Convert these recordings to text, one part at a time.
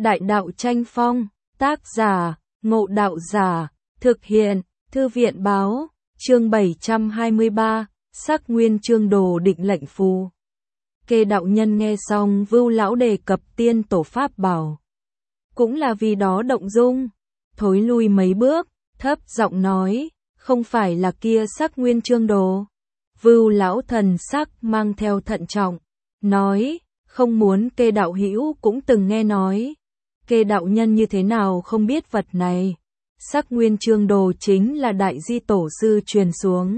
Đại đạo tranh phong, tác giả, Ngộ Đạo Giả, thực hiện, Thư viện báo, chương 723, sắc nguyên chương đồ định lệnh phù. Kê đạo nhân nghe xong Vưu lão đề cập tiên tổ pháp bảo. Cũng là vì đó động dung, thối lui mấy bước, thấp giọng nói, không phải là kia sắc nguyên chương đồ. Vưu lão thần sắc mang theo thận trọng, nói, không muốn Kê đạo hữu cũng từng nghe nói. Kê đạo nhân như thế nào không biết vật này. Sắc nguyên chương đồ chính là đại di tổ sư truyền xuống.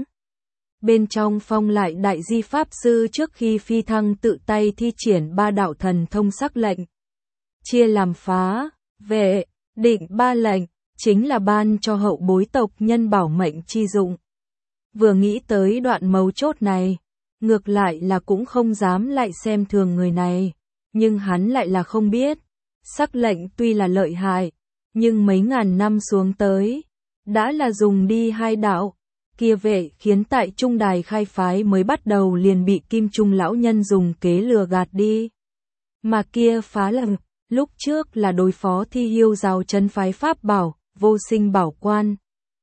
Bên trong phong lại đại di pháp sư trước khi phi thăng tự tay thi triển 3 đạo thần thông sắc lệnh. Chia làm phá, vệ, định 3 lệnh, chính là ban cho hậu bối tộc nhân bảo mệnh chi dụng. Vừa nghĩ tới đoạn mấu chốt này, ngược lại là cũng không dám lại xem thường người này, nhưng hắn lại là không biết. Sắc lệnh tuy là lợi hại, nhưng mấy ngàn năm xuống tới, đã là dùng đi 2 đạo, kia vệ khiến tại Trung Đài khai phái mới bắt đầu liền bị Kim Trung lão nhân dùng kế lừa gạt đi. Mà kia phá lệnh, lúc trước là đối phó Thi Hiêu giáo trấn phái pháp bảo, vô sinh bảo quan.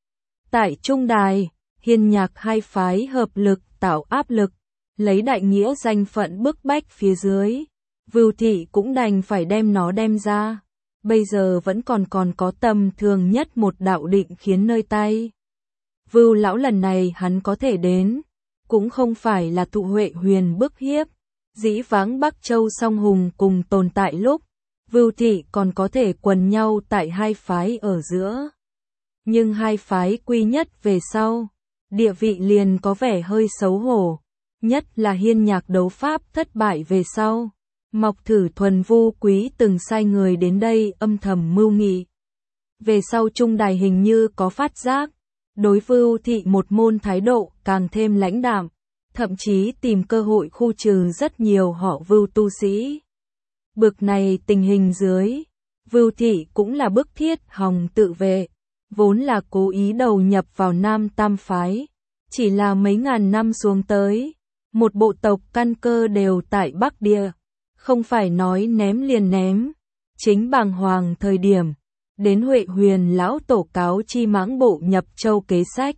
Tại Trung Đài, Hiên Nhạc hai phái hợp lực tạo áp lực, lấy đại nghĩa danh phận bức bách phía dưới. Vưu thị cũng đành phải đem nó đem ra, bây giờ vẫn còn có tầm thường nhất một đạo định khiến nơi tay. Vưu lão lần này hắn có thể đến, cũng không phải là thụ Huệ Huyền bức hiếp, dĩ vãng Bắc Châu song hùng cùng tồn tại lúc, Vưu thị còn có thể quần nhau tại hai phái ở giữa. Nhưng hai phái quy nhất về sau, địa vị liền có vẻ hơi xấu hổ, nhất là Hiên Nhạc đấu pháp thất bại về sau. Mộc Thử Thuần Vu Quý từng sai người đến đây âm thầm mưu nghị. Về sau Trung Đài hình như có phát giác, đối Vưu thị một môn thái độ càng thêm lãnh đạm, thậm chí tìm cơ hội khu trừ rất nhiều họ Vưu tu sĩ. Bực này tình hình dưới, Vưu thị cũng là bức thiết hòng tự vệ, vốn là cố ý đầu nhập vào Nam Tam phái, chỉ là mấy ngàn năm xuống tới, một bộ tộc căn cơ đều tại Bắc Địa. Không phải nói ném liền ném, chính bàng hoàng thời điểm, đến Huệ Huyền lão tổ cáo chi mãng bộ nhập châu kế sách.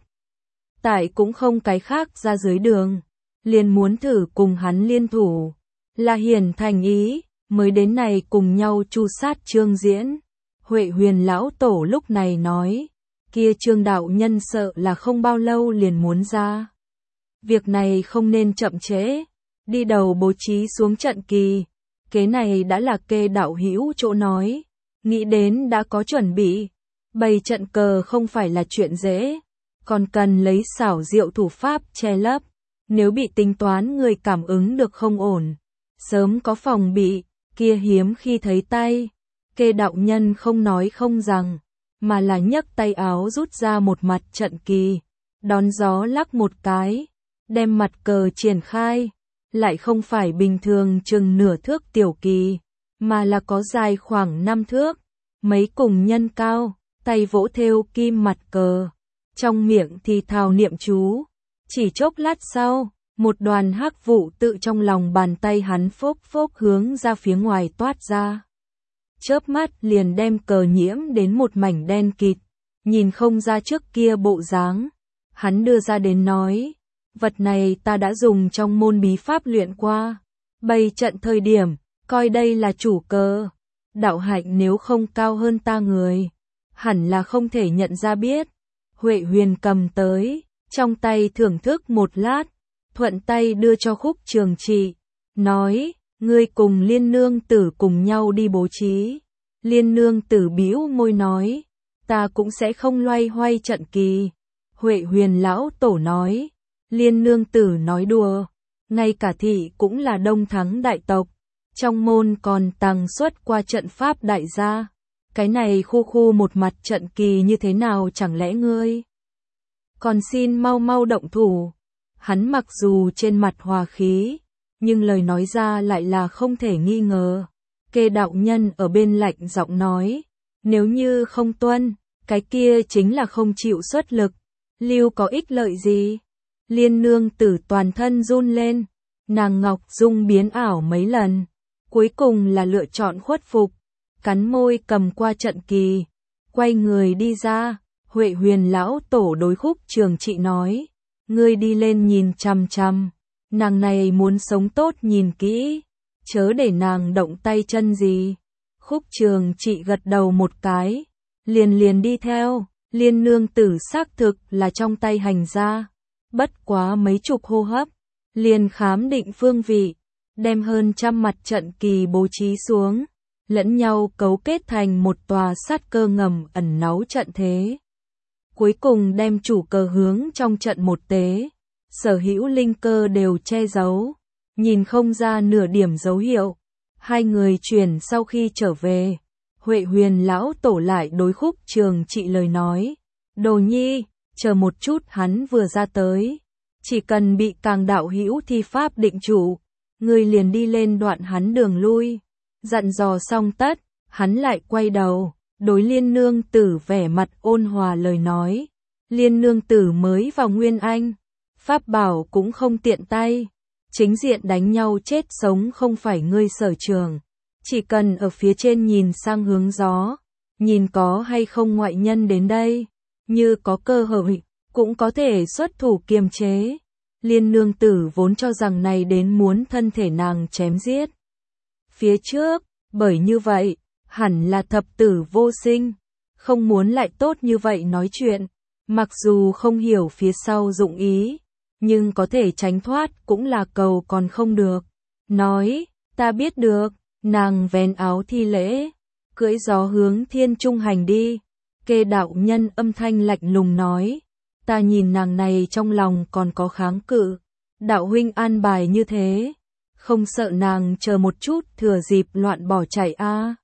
Tại cũng không cái khác ra dưới đường, liền muốn thử cùng hắn liên thủ, là hiển thành ý, mới đến này cùng nhau chu sát Trương Diễn. Huệ Huyền lão tổ lúc này nói, kia Trương đạo nhân sợ là không bao lâu liền muốn ra. Việc này không nên chậm trễ, đi đầu bố trí xuống trận kỳ. Kế này đã là Kê đạo hữu chỗ nói, nghĩ đến đã có chuẩn bị, bày trận cờ không phải là chuyện dễ, còn cần lấy xảo diệu thủ pháp che lấp, nếu bị tính toán người cảm ứng được không ổn, sớm có phòng bị, kia hiếm khi thấy tay. Kê đạo nhân không nói không rằng, mà là nhấc tay áo rút ra một mặt trận kỳ, đón gió lắc một cái, đem mặt cờ triển khai. Lại không phải bình thường chừng nửa thước tiểu kỳ, mà là có dài khoảng 5 thước, mấy cùng nhân cao, tay vỗ thêu kim mặt cờ, trong miệng thì thào niệm chú. Chỉ chốc lát sau, một đoàn hắc vụ tự trong lòng bàn tay hắn phốc phốc hướng ra phía ngoài toát ra. Chớp mắt liền đem cờ nhiễm đến một mảnh đen kịt, nhìn không ra trước kia bộ dáng. Hắn đưa ra đến nói, vật này ta đã dùng trong môn bí pháp luyện qua, bày trận thời điểm, coi đây là chủ cờ. Đạo hạnh nếu không cao hơn ta người, hẳn là không thể nhận ra biết. Huệ Huyền cầm tới, trong tay thưởng thức một lát, thuận tay đưa cho Khúc Trường Trị, nói, ngươi cùng Liên nương tử cùng nhau đi bố trí. Liên nương tử bĩu môi nói, ta cũng sẽ không loay hoay trận kỳ. Huệ Huyền lão tổ nói, Liên nương tử nói đùa, ngay cả thị cũng là đông thắng đại tộc, trong môn còn tàng xuất qua trận pháp đại gia, cái này khu một mặt trận kỳ như thế nào chẳng lẽ ngươi còn xin mau mau động thủ. Hắn mặc dù trên mặt hòa khí, nhưng lời nói ra lại là không thể nghi ngờ. Kê đạo nhân ở bên lạnh giọng nói, nếu như không tuân, cái kia chính là không chịu xuất lực, lưu có ích lợi gì. Liên nương tử toàn thân run lên, nàng ngọc dung biến ảo mấy lần, cuối cùng là lựa chọn khuất phục. cắn môi cầm qua trận kỳ, quay người đi ra. Huệ Huyền lão tổ đối Khúc Trường Trị nói, ngươi đi lên nhìn chằm chằm, nàng này muốn sống tốt nhìn kỹ, chớ để nàng động tay chân gì. Khúc Trường Trị gật đầu một cái, liền đi theo. Liên nương tử xác thực là trong tay hành gia, bất quá mấy chục hô hấp, liền khám định phương vị, đem hơn 100 mặt trận kỳ bố trí xuống, lẫn nhau cấu kết thành một tòa sát cơ ngầm ẩn náu trận thế. Cuối cùng đem chủ cờ hướng trong trận một tế, sở hữu linh cơ đều che giấu, nhìn không ra nửa điểm dấu hiệu. Hai người chuyển sau khi trở về, Huệ Huyền lão tổ lại đối Khúc Trường Trị lời nói, Đồ Nhi, chờ một chút, hắn vừa ra tới, chỉ cần bị Càng đạo hữu thi pháp định chủ, ngươi liền đi lên đoạn hắn đường lui. Dặn dò xong tất, hắn lại quay đầu, đối Liên nương tử vẻ mặt ôn hòa lời nói, Liên nương tử mới vào Nguyên Anh, pháp bảo cũng không tiện tay, chính diện đánh nhau chết sống không phải ngươi sở trường, chỉ cần ở phía trên nhìn sang hướng gió, nhìn có hay không ngoại nhân đến đây, như có cơ hội, cũng có thể xuất thủ kiềm chế. Liên nương tử vốn cho rằng này đến muốn thân thể nàng chém giết phía trước, bởi như vậy, hẳn là thập tử vô sinh, không muốn lại tốt như vậy nói chuyện, mặc dù không hiểu phía sau dụng ý, nhưng có thể tránh thoát cũng là cầu còn không được. Nói, ta biết được, nàng vén áo thi lễ, cưỡi gió hướng Thiên Trung hành đi. Kê đạo nhân âm thanh lạnh lùng nói, ta nhìn nàng này trong lòng còn có kháng cự, đạo huynh an bài như thế, không sợ nàng chờ một chút thừa dịp loạn bỏ chạy a?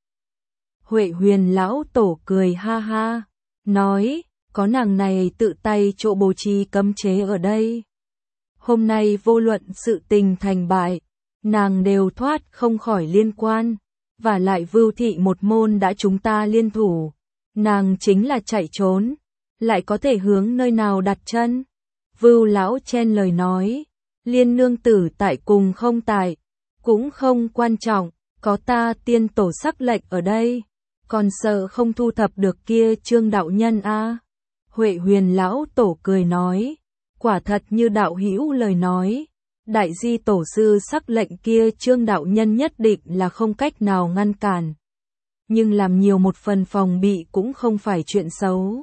Huệ Huyền lão tổ cười ha ha, nói, có nàng này tự tay chỗ bố trí cấm chế ở đây. Hôm nay vô luận sự tình thành bại, nàng đều thoát không khỏi liên quan, và lại Vưu thị một môn đã chúng ta liên thủ, nàng chính là chạy trốn, lại có thể hướng nơi nào đặt chân. Vưu lão chen lời nói, Liên nương tử tại cùng không tại, cũng không quan trọng, có ta tiên tổ sắc lệnh ở đây, còn sợ không thu thập được kia Trương đạo nhân a? Huệ Huyền lão tổ cười nói, quả thật như đạo hữu lời nói, đại di tổ sư sắc lệnh kia Trương đạo nhân nhất định là không cách nào ngăn cản, nhưng làm nhiều một phần phòng bị cũng không phải chuyện xấu.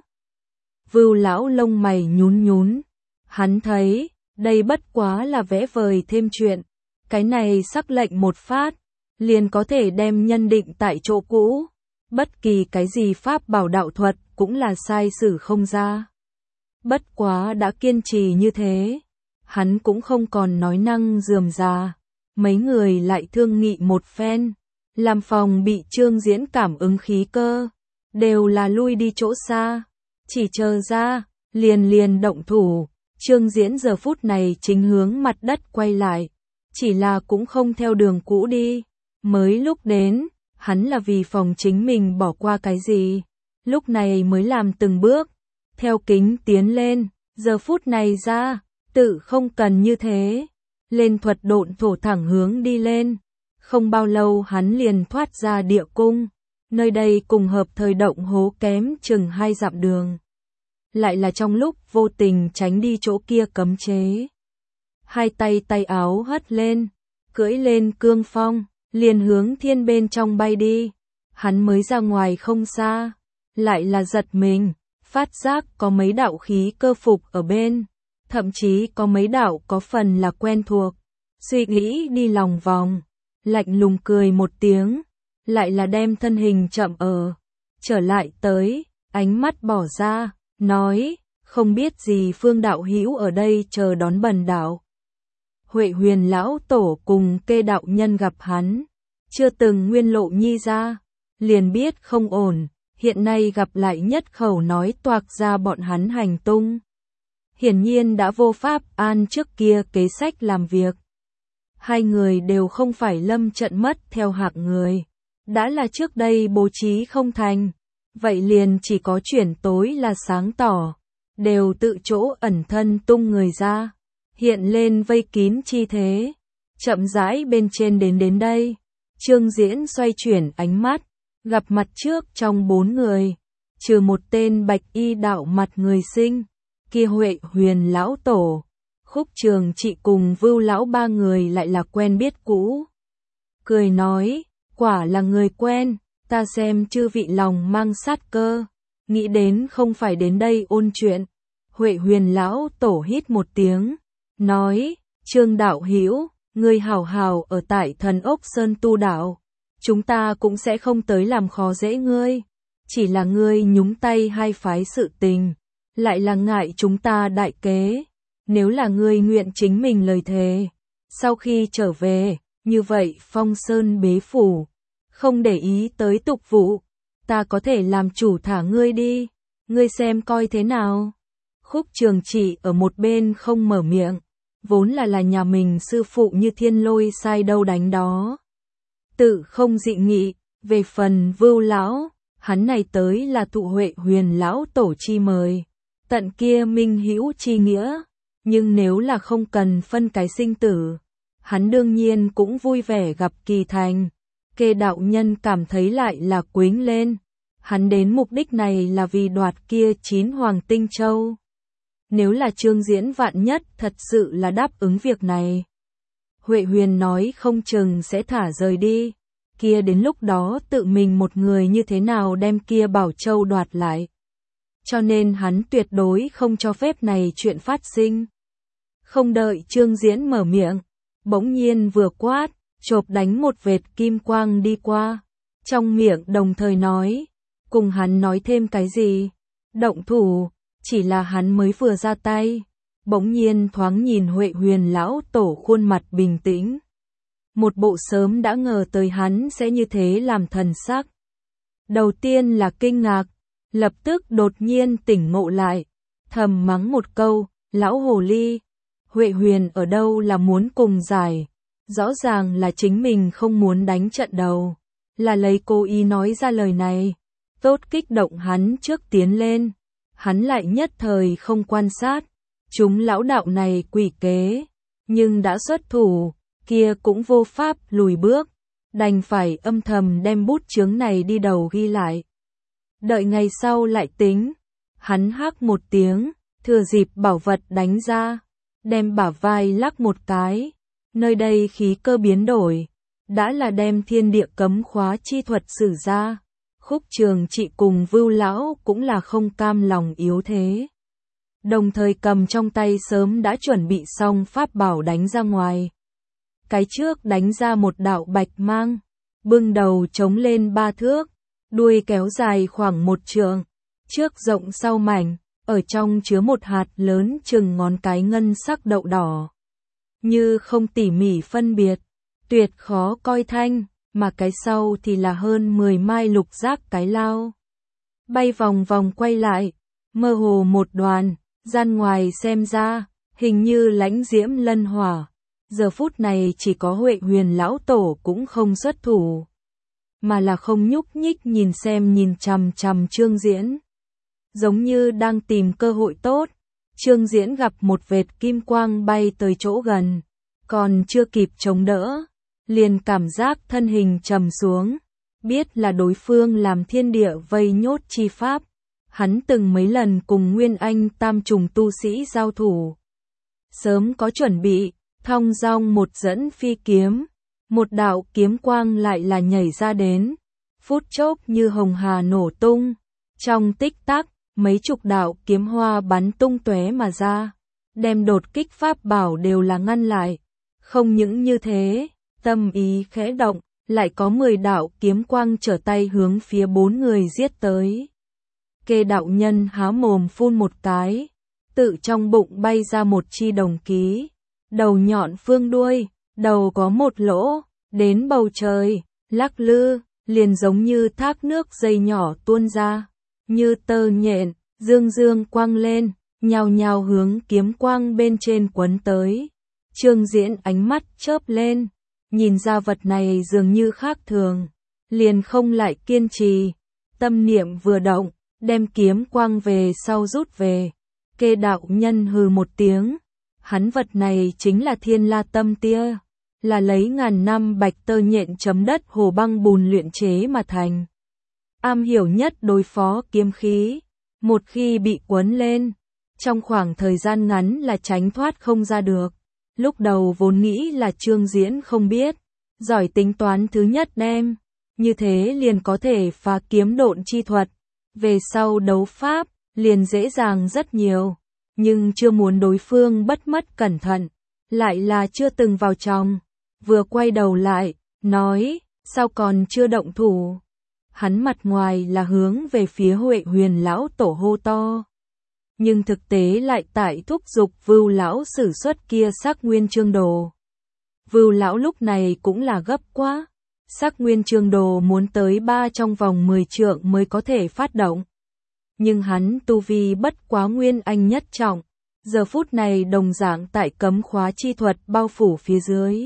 Vưu lão lông mày nhún nhún, hắn thấy, đây bất quá là vẽ vời thêm chuyện, cái này sắc lệnh một phát, liền có thể đem nhân định tại chỗ cũ, bất kỳ cái gì pháp bảo đạo thuật cũng là sai sử không ra. Bất quá đã kiên trì như thế, hắn cũng không còn nói năng rườm rà, mấy người lại thương nghị một phen, làm phòng bị Trương Diễn cảm ứng khí cơ, đều là lui đi chỗ xa, chỉ chờ ra, liền động thủ. Trương Diễn giờ phút này chính hướng mặt đất quay lại, chỉ là cũng không theo đường cũ đi, mới lúc đến, hắn là vì phòng chính mình bỏ qua cái gì, lúc này mới làm từng bước, theo kính tiến lên, giờ phút này ra, tự không cần như thế, lên thuật độn thổ thẳng hướng đi lên, không bao lâu hắn liền thoát ra địa cung, nơi đây cùng hợp thời động hố kém chừng 2 dặm đường. Lại là trong lúc vô tình tránh đi chỗ kia cấm chế. Hai tay áo hất lên, cưỡi lên cương phong, liền hướng thiên bên trong bay đi. Hắn mới ra ngoài không xa, lại là giật mình, phát giác có mấy đạo khí cơ phục ở bên, thậm chí có mấy đạo có phần là quen thuộc. Suy nghĩ đi lòng vòng, lạnh lùng cười một tiếng, lại là đem thân hình chậm trở lại tới, ánh mắt bỏ ra, nói, không biết gì Phương đạo hữu ở đây chờ đón bần đạo. Huệ Huyền lão tổ cùng Kê đạo nhân gặp hắn, chưa từng nguyên lộ nhi ra, liền biết không ổn, hiện nay gặp lại nhất khẩu nói toạc ra bọn hắn hành tung. Hiển nhiên đã vô pháp an trước kia kế sách làm việc. Hai người đều không phải lâm trận mất theo hạng người, đã là trước đây bố trí không thành, vậy liền chỉ có chuyển tối là sáng tỏ, đều tự chỗ ẩn thân tung người ra, hiện lên vây kín chi thế, chậm rãi bên trên đến đây. Trương Diễn xoay chuyển ánh mắt, Gặp mặt trước trong 4 người, trừ một tên bạch y đạo mặt người sinh, kia Huệ Huyền lão tổ, Khúc Trường Trị cùng Vưu lão ba người lại là quen biết cũ. Cười nói, quả là người quen, ta xem chư vị lòng mang sát cơ, nghĩ đến không phải đến đây ôn chuyện. Huệ Huyền lão tổ hít một tiếng, nói, Trương đạo hữu, ngươi hảo hảo ở tại Thần Ốc Sơn tu đạo, chúng ta cũng sẽ không tới làm khó dễ ngươi, chỉ là ngươi nhúng tay hai phái sự tình, lại là ngại chúng ta đại kế, nếu là ngươi nguyện chính mình lời thề, sau khi trở về, như vậy Phong Sơn bế phủ, không để ý tới tục vụ, ta có thể làm chủ thả ngươi đi, ngươi xem coi thế nào. Khúc Trường Trị ở một bên không mở miệng, vốn là nhà mình sư phụ như thiên lôi sai đâu đánh đó. Tự không dị nghị, về phần Vưu lão, hắn này tới là thụ Huệ Huyền lão tổ chi mời, tận kia minh hữu chi nghĩa, nhưng nếu là không cần phân cái sinh tử, hắn đương nhiên cũng vui vẻ gặp Kỳ Thành. Kê đạo nhân cảm thấy lại là quính lên, hắn đến mục đích này là vì đoạt kia 9 hoàng tinh châu. Nếu là Trương Diễn vạn nhất thật sự là đáp ứng việc này, Huệ Huyền nói không chừng sẽ thả rời đi, kia đến lúc đó tự mình một người như thế nào đem kia bảo châu đoạt lại. Cho nên hắn tuyệt đối không cho phép này chuyện phát sinh. Không đợi Trương Diễn mở miệng, bỗng nhiên vừa quát, chộp đánh một vệt kim quang đi qua, trong miệng đồng thời nói, cùng hắn nói thêm cái gì, động thủ, chỉ là hắn mới vừa ra tay, bỗng nhiên thoáng nhìn Huệ Huyền lão tổ khuôn mặt bình tĩnh. Một bộ sớm đã ngờ tới hắn sẽ như thế làm thần sắc. Đầu tiên là kinh ngạc, lập tức đột nhiên tỉnh ngộ lại, thầm mắng một câu, lão hồ ly, Huệ Huyền ở đâu là muốn cùng giải, rõ ràng là chính mình không muốn đánh trận đầu, là lấy cố ý nói ra lời này, tốt kích động hắn trước tiến lên, hắn lại nhất thời không quan sát, chúng lão đạo này quỷ kế, nhưng đã xuất thủ, kia cũng vô pháp lùi bước, đành phải âm thầm đem bút chướng này đi đầu ghi lại. Đợi ngày sau lại tính, hắn hắc một tiếng, thừa dịp bảo vật đánh ra, đem bả vai lắc một cái, nơi đây khí cơ biến đổi, đã là đem thiên địa cấm khóa chi thuật sử ra. Khúc Trường Trị cùng Vưu lão cũng là không cam lòng yếu thế, đồng thời cầm trong tay sớm đã chuẩn bị xong pháp bảo đánh ra ngoài. Cái trước đánh ra một đạo bạch mang, bưng đầu chống lên 3 thước, đuôi kéo dài khoảng 1 trượng, trước rộng sau mảnh, ở trong chứa một hạt lớn chừng ngón cái ngân sắc đậu đỏ. Như không tỉ mỉ phân biệt, tuyệt khó coi thanh, mà cái sau thì là hơn 10 mai lục giác cái lao. Bay vòng vòng quay lại, mơ hồ một đoàn, gian ngoài xem ra, hình như lãnh diễm lân hỏa. Giờ phút này chỉ có Huệ Huyền lão tổ cũng không xuất thủ, mà là không nhúc nhích nhìn chằm chằm Trương Diễn. Giống như đang tìm cơ hội tốt, Trương Diễn gặp một vệt kim quang bay tới chỗ gần, còn chưa kịp chống đỡ, liền cảm giác thân hình trầm xuống, biết là đối phương làm thiên địa vây nhốt chi pháp. Hắn từng mấy lần cùng Nguyên Anh tam trùng tu sĩ giao thủ, sớm có chuẩn bị, thong dong một dẫn phi kiếm, một đạo kiếm quang lại là nhảy ra đến, phút chốc như hồng hà nổ tung, trong tích tắc, mấy chục đạo kiếm hoa bắn tung tóe mà ra, đem đột kích pháp bảo đều là ngăn lại. Không những như thế, tâm ý khẽ động, lại có 10 đạo kiếm quang trở tay hướng phía 4 người giết tới. Kê đạo nhân há mồm phun một cái, tự trong bụng bay ra một chi đồng ký, đầu nhọn phương đuôi, đầu có một lỗ, đến bầu trời, lắc lư, liền giống như thác nước dây nhỏ tuôn ra, như tơ nhện, dương dương quang lên, nhào nhào hướng kiếm quang bên trên quấn tới. Trương Diễn ánh mắt chớp lên, nhìn ra vật này dường như khác thường, liền không lại kiên trì, tâm niệm vừa động, đem kiếm quang về sau rút về. Kê đạo nhân hừ một tiếng, hắn vật này chính là Thiên La Tâm Tia, là lấy ngàn năm bạch tơ nhện chấm đất hồ băng bùn luyện chế mà thành. am hiểu nhất đối phó kiếm khí. Một khi bị quấn lên, trong khoảng thời gian ngắn là tránh thoát không ra được. Lúc đầu vốn nghĩ là Trương Diễn không biết, giỏi tính toán thứ nhất đem, như thế liền có thể phá kiếm độn chi thuật. Về sau đấu pháp, liền dễ dàng rất nhiều, nhưng chưa muốn đối phương bất mất cẩn thận, lại là chưa từng vào trong. Vừa quay đầu lại, nói, sao còn chưa động thủ? Hắn mặt ngoài là hướng về phía Huệ Huyền lão tổ hô to, nhưng thực tế lại tại thúc giục Vưu lão sử xuất kia Sắc Nguyên Chương Đồ. Vưu lão lúc này cũng là gấp quá, Sắc Nguyên Chương Đồ muốn tới 3 trong vòng 10 trượng mới có thể phát động. Nhưng hắn tu vi bất quá Nguyên Anh nhất trọng, giờ phút này đồng dạng tại cấm khóa chi thuật bao phủ phía dưới.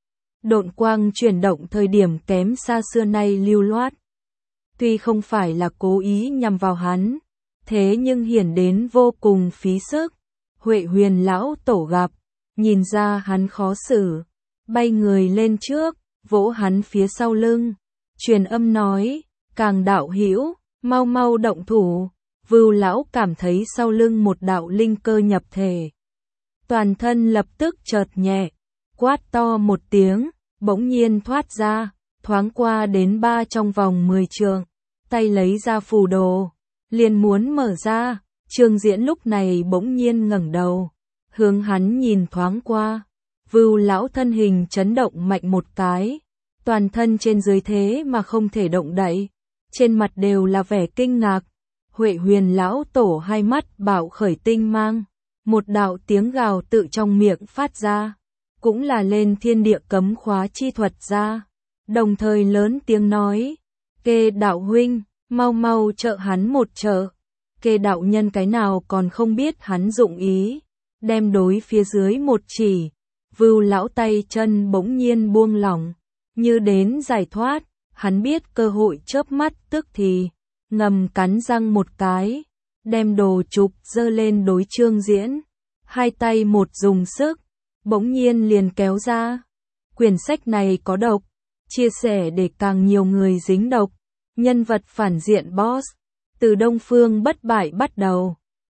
Độn quang chuyển động thời điểm kém xa xưa nay lưu loát. Tuy không phải là cố ý nhằm vào hắn, thế nhưng hiển đến vô cùng phí sức. Huệ Huyền lão tổ gặp, nhìn ra hắn khó xử, bay người lên trước, vỗ hắn phía sau lưng, truyền âm nói, Càng đạo hữu, mau mau động thủ. Vưu lão cảm thấy sau lưng một đạo linh cơ nhập thể. Toàn thân lập tức chợt nhẹ, quát to một tiếng, bỗng nhiên thoát ra, thoáng qua đến 3 trong vòng 10 trượng, tay lấy ra phù đồ, liền muốn mở ra. Trương Diễn lúc này bỗng nhiên ngẩng đầu, hướng hắn nhìn thoáng qua. Vưu lão thân hình chấn động mạnh một cái, toàn thân trên dưới thế mà không thể động đậy, trên mặt đều là vẻ kinh ngạc. Huệ Huyền lão tổ hai mắt bạo khởi tinh mang, một đạo tiếng gào tự trong miệng phát ra, cũng là lên thiên địa cấm khóa chi thuật ra, đồng thời lớn tiếng nói, Kê đạo huynh, mau mau trợ hắn một trợ. Kê đạo nhân cái nào còn không biết hắn dụng ý, đem đối phía dưới một chỉ, Vưu lão tay chân bỗng nhiên buông lỏng, như đến giải thoát, hắn biết cơ hội chớp mắt tức thì ngầm cắn răng một cái, đem đồ trục giơ lên đối Trương Diễn, hai tay một dùng sức, bỗng nhiên liền kéo ra. Quyển sách này có độc, chia sẻ để càng nhiều người dính độc. Nhân vật phản diện boss, từ Đông Phương Bất Bại bắt đầu.